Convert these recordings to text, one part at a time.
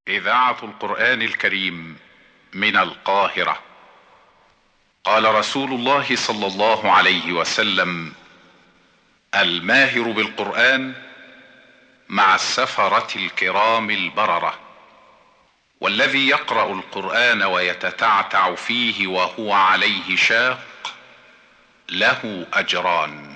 إذاعة القرآن الكريم من القاهرة. قال رسول الله صلى الله عليه وسلم: الماهر بالقرآن مع السفرة الكرام البررة، والذي يقرأ القرآن ويتتعتع فيه وهو عليه شاق له أجران.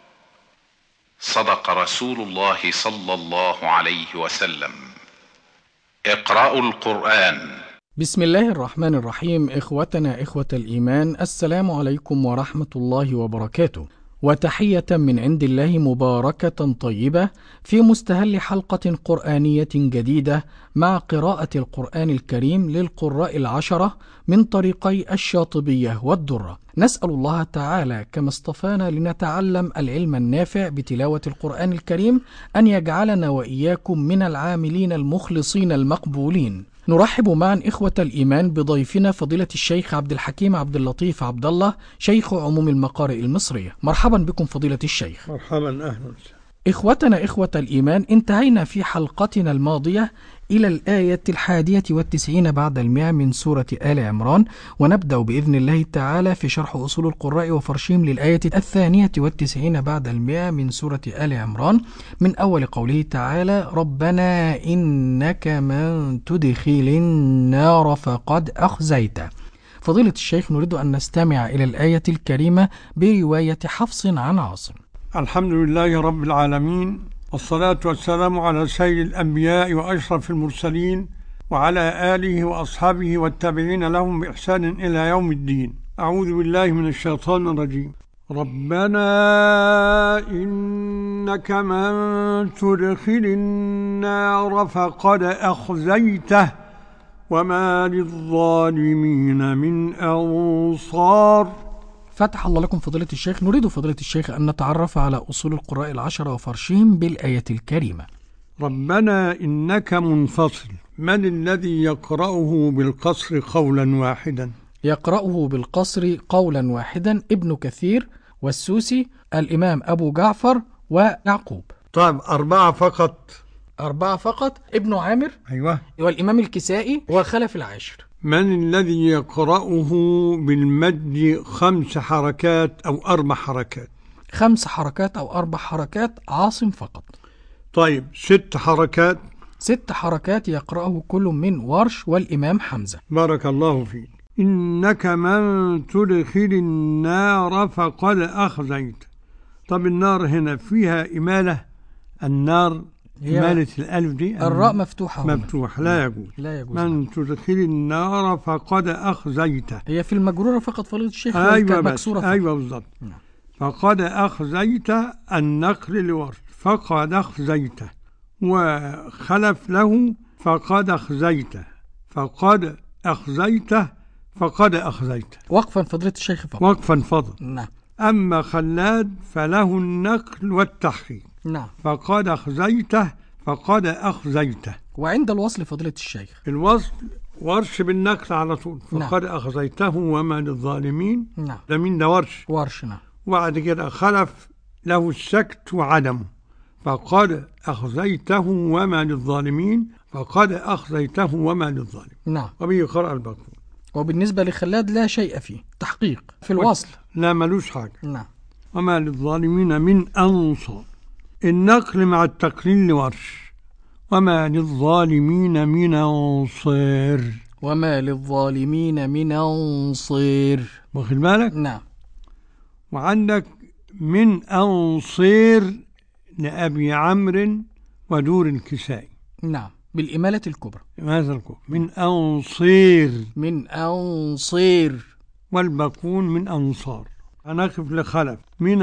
صدق رسول الله صلى الله عليه وسلم. اقرأوا القرآن. بسم الله الرحمن الرحيم. إخوتنا إخوة الإيمان، السلام عليكم ورحمة الله وبركاته، وتحية من عند الله مباركة طيبة في مستهل حلقة قرآنية جديدة مع قراءة القرآن الكريم للقراء العشرة من طريقي الشاطبية والدرة. نسأل الله تعالى كما اصطفانا لنتعلم العلم النافع بتلاوة القرآن الكريم أن يجعلنا وإياكم من العاملين المخلصين المقبولين. نرحب معا إخوة الإيمان بضيفنا فضيلة الشيخ عبد الحكيم عبد اللطيف عبد الله، شيخ عموم المقارئ المصرية. مرحبا بكم فضيلة الشيخ. مرحبا، أهلا. إخوتنا إخوة الإيمان، انتهينا في حلقتنا الماضية إلى الآية 91 بعد 100 من سورة آل عمران، ونبدأ بإذن الله تعالى في شرح أصول القراء وفرشهم للآية 92 بعد 100 من سورة آل عمران، من أول قوله تعالى: ربنا إنك من تدخل النار فقد أخزيته. فضيلة الشيخ، نريد أن نستمع إلى الآية الكريمة برواية حفص عن عاصم. الحمد لله رب العالمين، والصلاة والسلام على سيد الأنبياء وأشرف المرسلين وعلى آله وأصحابه والتابعين لهم بإحسان إلى يوم الدين. أعوذ بالله من الشيطان الرجيم. ربنا إنك من تدخل النار فقد أخزيته وما للظالمين من أنصار. فتح الله لكم فضيلة الشيخ. نريد فضيلة الشيخ أن نتعرف على أصول القراء العشرة وفرشهم بالآية الكريمة. ربنا إنك منفصل، من الذي يقرأه بالقصر قولا واحدا؟ يقرأه بالقصر قولا واحدا ابن كثير والسوسي، الإمام أبو جعفر ويعقوب. طيب، أربعة فقط. ابن عامر، أيوة، والإمام الكسائي والخلف العاشر. من الذي يقرأه بالمد 5 حركات أو 4 حركات؟ 5 حركات أو 4 حركات، عاصم فقط. طيب، 6 حركات. 6 حركات يقرأه كل من ورش والإمام حمزة. بارك الله فيك. إنك من تدخل النار فقد أخزيت. طب النار هنا فيها إمالة، النار إمالة الألف دي، الراء مفتوحة لا يجوز. من تدخل النار فقد أخزيته، هي في المجرورة فقط فضيلة الشيخ. أيوة مكسورة فقط. أيوة بالضبط. فقد أخزيت النقل لورش، فقد أخزيته، وخلف له فقد أخزيته، فقد أخزيته. وقفا فضيلة الشيخ فقط. وقفا فضل. نعم. أما خلاد فله النقل والتحقيق. نعم. فقد أخزيته. وعند الوصل فضيلة الشيخ، الوصل ورش بالنقل على طول. فقد أخزيته وما للظالمين. نعم. ده مين؟ ده ورش. نعم. وبعد كده خلف له السكت وعدمه. فقد أخزيته وما للظالمين، نعم. وبه قرأ الباقون. وبالنسبة لخلاد لا شيء فيه، تحقيق في الوصل، لا ملوش حاجة. نعم. وما للظالمين من أنصار. النقل مع التقليل لورش، وما للظالمين من أنصير. واخد بالك؟ نعم. وعندك من أنصير لأبي عمرو ودور الكسائي. نعم، بالإمالة الكبرى. ماذا الكبرى؟ من أنصير. والباقون من أنصار. هنقف لخلف. من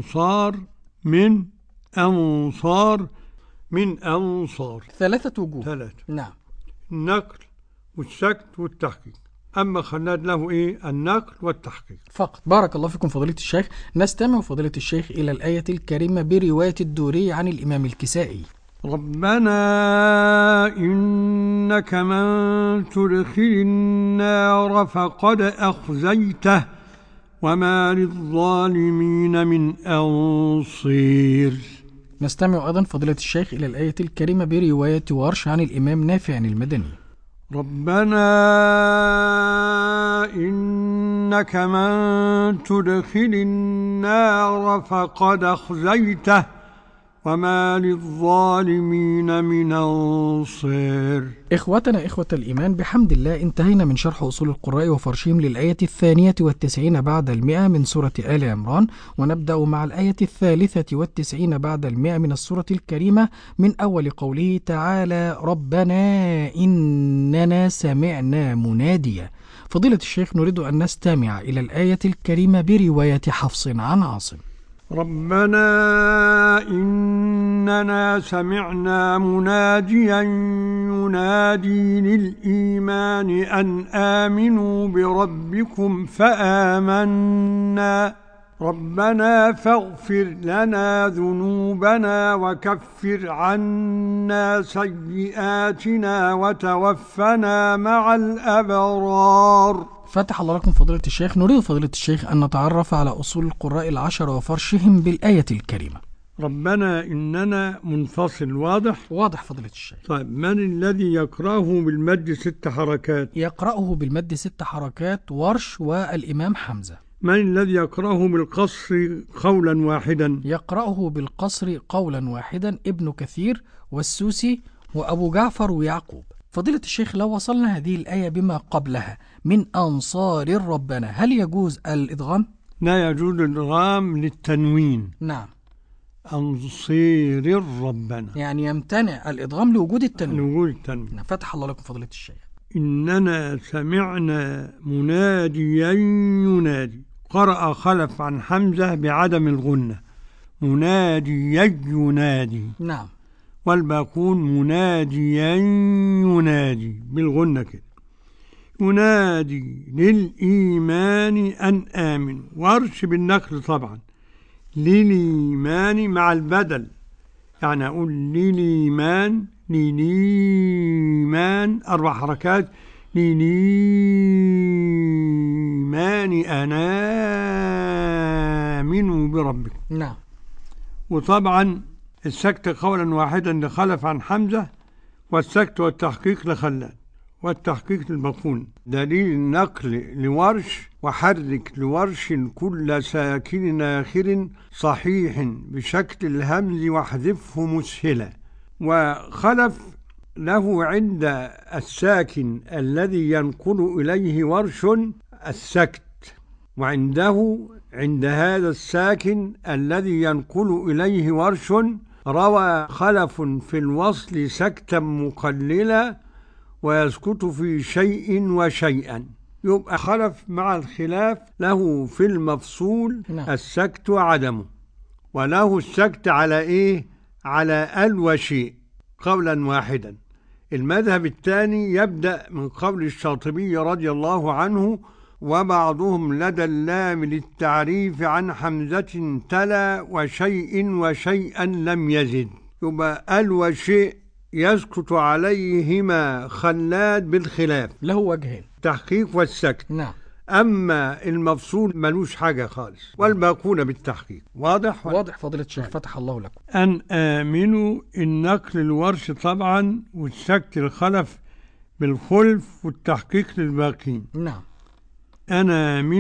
أنصار. 3 وجوه. 3. نعم. النقل والسكت والتحقيق. أما خلاد له النقل والتحقيق فقط. بارك الله فيكم فضيلة الشيخ. نستمع فضيلة الشيخ إلى الآية الكريمة برواية الدوري عن الإمام الكسائي. ربنا إنك من تدخل النار فقد أخزيته وما للظالمين من أنصير. نستمع أيضا فضيلة الشيخ إلى الآية الكريمة برواية ورش عن الإمام نافع المدني. ربنا إنك من تدخل النار فقد أخزيته وما للظالمين من أنصير. إخوتنا إخوة الإيمان، بحمد الله انتهينا من شرح أصول القراء وفرشهم للآية 92 بعد 100 من سورة آل عمران، ونبدأ مع الآية 93 بعد 100 من السورة الكريمة، من أول قوله تعالى: ربنا إننا سمعنا مناديا. فضيلة الشيخ، نريد أن نستمع إلى الآية الكريمة برواية حفص عن عاصم. ربنا إننا سمعنا مناديا ينادي للإيمان أن آمنوا بربكم فآمنا ربنا فاغفر لنا ذنوبنا وكفر عنا سيئاتنا وتوفنا مع الأبرار. فتح الله لكم فضيلة الشيخ. نريد فضيلة الشيخ أن نتعرف على أصول القراء العشرة وفرشهم بالآية الكريمة. ربنا إننا منفصل واضح فضيلة الشيخ. طيب، من الذي يقرأه بالمد 6 حركات؟ يقرأه بالمد 6 حركات ورش والإمام حمزة. من الذي يقرأه بالقصر قولا واحدا؟ يقرأه بالقصر قولا واحدا ابن كثير والسوسي وأبو جعفر ويعقوب. فضيلة الشيخ، لو وصلنا هذه الآية بما قبلها من أنصار ربنا، هل يجوز الإدغام؟ لا يجوز الإدغام للتنوين. نعم. أنصير ربنا، يعني يمتنع الإدغام لوجود التنوين. لوجود التنوين. نعم. فتح الله لكم فضيلة الشيخ. إننا سمعنا مناديا ينادي. قرأ خلف عن حمزة بعدم الغنة، مناديا ينادي. نعم. والباقون مناديا ينادي بالغنة كده. ينادي للإيمان أن آمن، وارش بالنقل طبعا، للإيمان مع البدل، يعني أقول للإيمان 4 حركات، للإيمان أن آمنوا بربك. نعم. وطبعا السكت قولا واحدا لخلف عن حمزة، والسكت والتحقيق لخلاد، والتحقيق للباقون. دليل النقل لورش: وحرك لورش كل ساكن آخر صحيح بشكل الهمز واحذفه مسهلا. وخلف له عند الساكن الذي ينقل إليه ورش السكت، وعنده عند هذا الساكن الذي ينقل إليه ورش روى خلف في الوصل سكتا مقللا ويسكت في شيء وشيئا. يبقى خلف مع الخلاف له في المفصول السكت وعدمه، وله السكت على إيه؟ على ال وشيء قولا واحدا. المذهب الثاني يبدأ من قول الشاطبي رضي الله عنه: وبعضهم لدى اللام للتعريف عن حمزة تلا وشيء وشيئا لم يزد. يبقى ال وشيء يسكت عليهما خلاد بالخلاف، له وجهين، تحقيق والسكت. نعم. أما المفصول ملوش حاجة خالص، والباقون بالتحقيق. واضح فضيلة الشيخ. فتح الله لكم. أن آمنوا، النقل الورش طبعا، والسكت الخلف بالخلف، والتحقيق للباقين. نعم. أن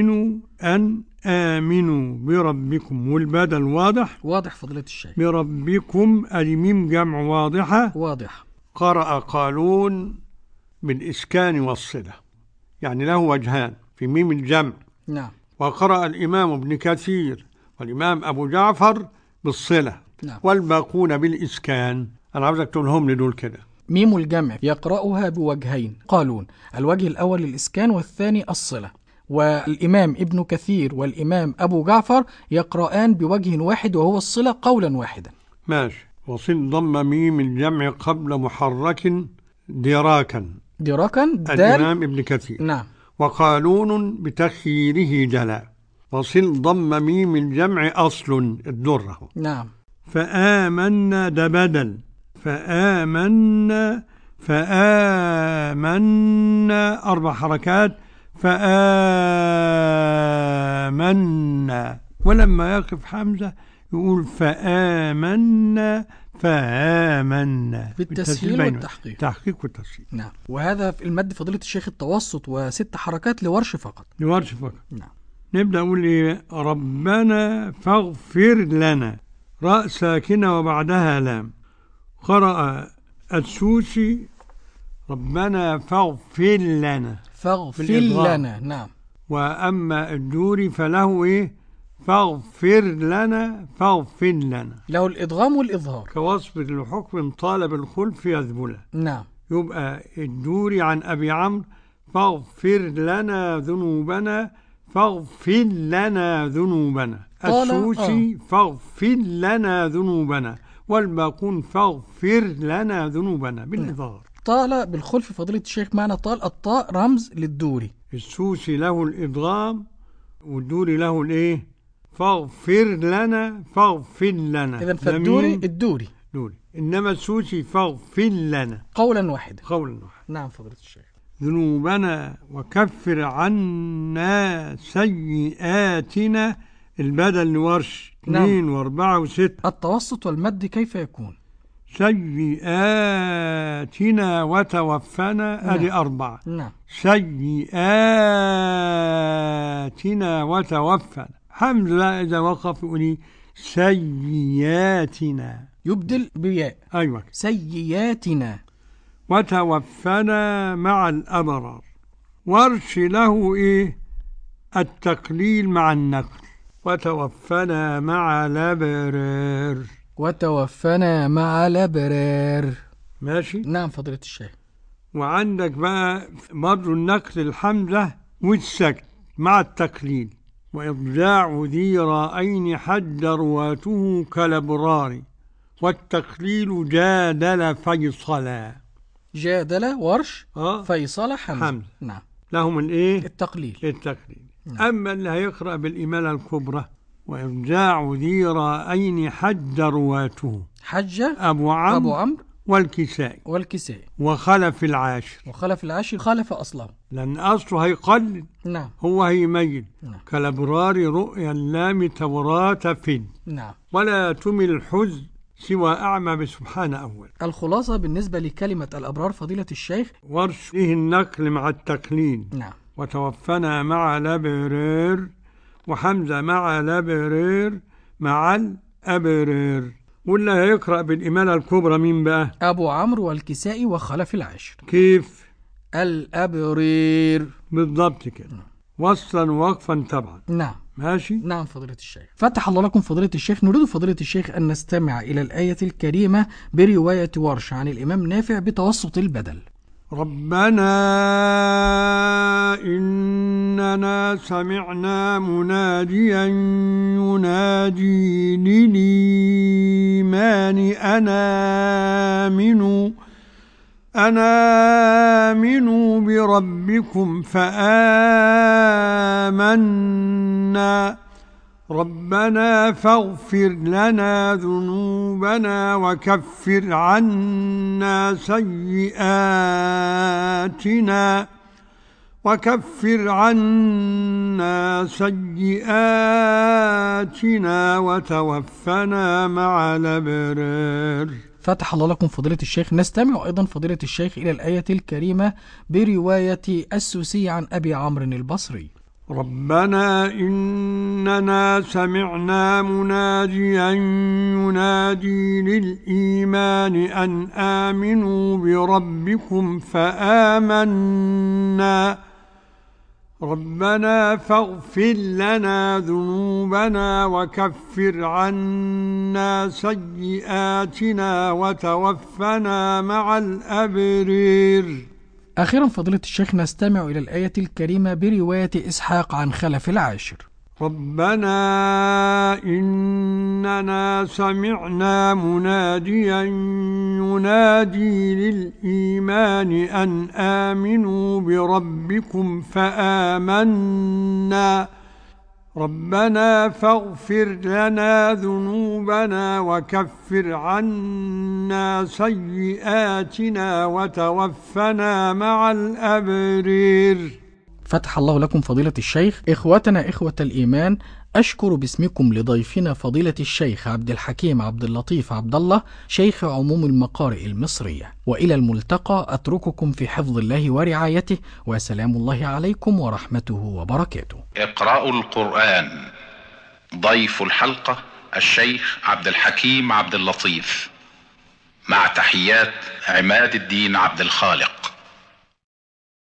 آمنوا بربكم، والبدل واضح فضيلة الشيخ. بربكم الميم جمع واضحة. قرأ قالون بالإسكان والصلة، يعني له وجهان في ميم الجمع. نعم. وقرأ الإمام ابن كثير والإمام أبو جعفر بالصلة. نعم. والباقون بالإسكان. أنا عاوزك تقولهم لدول كده. ميم الجمع يقرأها بوجهين قالون، الوجه الأول للإسكان والثاني الصلة. والإمام ابن كثير والإمام أبو جعفر يقرآن بوجه واحد وهو الصلة قولا واحدا. ماشي. وصل ضم ميم الجمع قبل محرك دراكا الإمام ابن كثير. نعم. وقالون بتخييره جلا. وصل ضم ميم الجمع أصل الدرة. نعم. فآمنا ده بدل، فآمنا 4 حركات، فآمنا. ولما يقف حمزة يقول فآمنا فآمنا بالتسهيل والتحقيق. تحقيق والتسهيل. نعم. وهذا في المد فضيلة الشيخ التوسط و6 حركات لورش فقط. لورش فقط. نعم. نبدأ نقول إيه؟ ربنا فاغفر لنا، راء ساكنة وبعدها لام. قرأ السوسي ربنا فاغفر لنا، فاغفر لنا. نعم. وأما الدوري فله إيه؟ فاغفر لنا، فاغفر لنا، له الإدغام والإظهار كوصف لحكم طالب الخلف يذبله. نعم. يبقى الدوري عن أبي عمرو فاغفر لنا ذنوبنا، فاغفر لنا ذنوبنا. السوسي فاغفر لنا ذنوبنا، والباقون فاغفر لنا ذنوبنا بالإظهار. طال بالخلف فضيلة الشيخ معنى طال، الطاء رمز للدوري. السوسي له الإدغام والدوري له الإيه؟ فاغفر لنا، فاغفر لنا. إذن فالدوري الدوري دوري، إنما السوسي فاغفر لنا قولا واحدا. قولا واحدا. نعم فضيلة الشيخ. ذنوبنا وكفر عنا سيئاتنا، البدل لورش 2 و4 و6. التوسط والمد كيف يكون؟ سيئاتنا وتوفنا، أدي 4. نعم. سيئاتنا وتوفنا. حمزة إذا وقف يقول سيئاتنا، يبدل بياء. أيوة. سيئاتنا. وتوفنا مع الأبرار. ورش له إيه؟ التقليل مع النقل. وتوفنا مع الأبرار. وتوفنا مع الأبرار. ماشي. نعم فضيلة الشيخ. وعندك بقى برضه النقل الحمزة والسكت مع التقليل. وإضجاع ذي رأين حد رواته كالأبرار، والتقليل جادل فيصلا. جادل ورش، فيصل حمزة. نعم. لهم الإيه؟ التقليل. نعم. أما اللي هيقرأ بالإمالة الكبرى وإضجاع ذي رأين حد رواته، حج أبو عمرو والكسائي. وخلف العاشر خلف أصله، لأن أصله هيقلل. نعم. هو هيميل. نعم. كالأبرار رؤيا اللام توراة فد. نعم. ولا تمل الحزن سوى أعمى بسبحان أول. الخلاصة بالنسبة لكلمة الأبرار فضيلة الشيخ، ورش فيه النقل مع التقليل. نعم. وتوفنا مع الأبرار، وحمزة مع الأبرار مع الأبرار. واللي هيقرأ بالإمالة الكبرى مين بقى؟ أبو عمرو والكسائي وخلف العاشر. كيف؟ الأبرير بالضبط كده. وصلا ووقفا طبعا. نعم. ماشي. نعم فضيلة الشيخ. فتح الله لكم فضيلة الشيخ. نريد فضيلة الشيخ أن نستمع إلى الآية الكريمة برواية ورش عن الإمام نافع بتوسط البدل. ربنا إننا سمعنا مناديا ينادي للإيمان أن آمنوا بربكم فآمنا. ربنا فاغفر لنا ذنوبنا وكفر عنا سيئاتنا وتوفنا مع الأبرار. فتح الله لكم فضيلة الشيخ. نستمع أيضا فضيلة الشيخ إلى الآية الكريمة برواية السوسي عن أبي عمرو البصري. ربنا إننا سمعنا مناديا ينادي للإيمان أن آمنوا بربكم فآمنا. ربنا فاغفر لنا ذنوبنا وكفر عنا سيئاتنا وتوفنا مع الأبرار. أخيرا فضيلة الشيخ نستمع إلى الآية الكريمة برواية إسحاق عن خلف العاشر. ربنا إننا سمعنا مناديا ينادي للإيمان أن آمنوا بربكم فآمنا. ربنا فاغفر لنا ذنوبنا وكفر عنا سيئاتنا وتوفنا مع الأبرار. فتح الله لكم فضيلة الشيخ. إخوتنا إخوة الإيمان، أشكر باسمكم لضيفنا فضيلة الشيخ عبد الحكيم عبد اللطيف عبد الله، شيخ عموم المقارئ المصرية. وإلى الملتقى، أترككم في حفظ الله ورعايته، وسلام الله عليكم ورحمته وبركاته. إقراء القرآن. ضيف الحلقة الشيخ عبد الحكيم عبد اللطيف، مع تحيات عماد الدين عبد الخالق.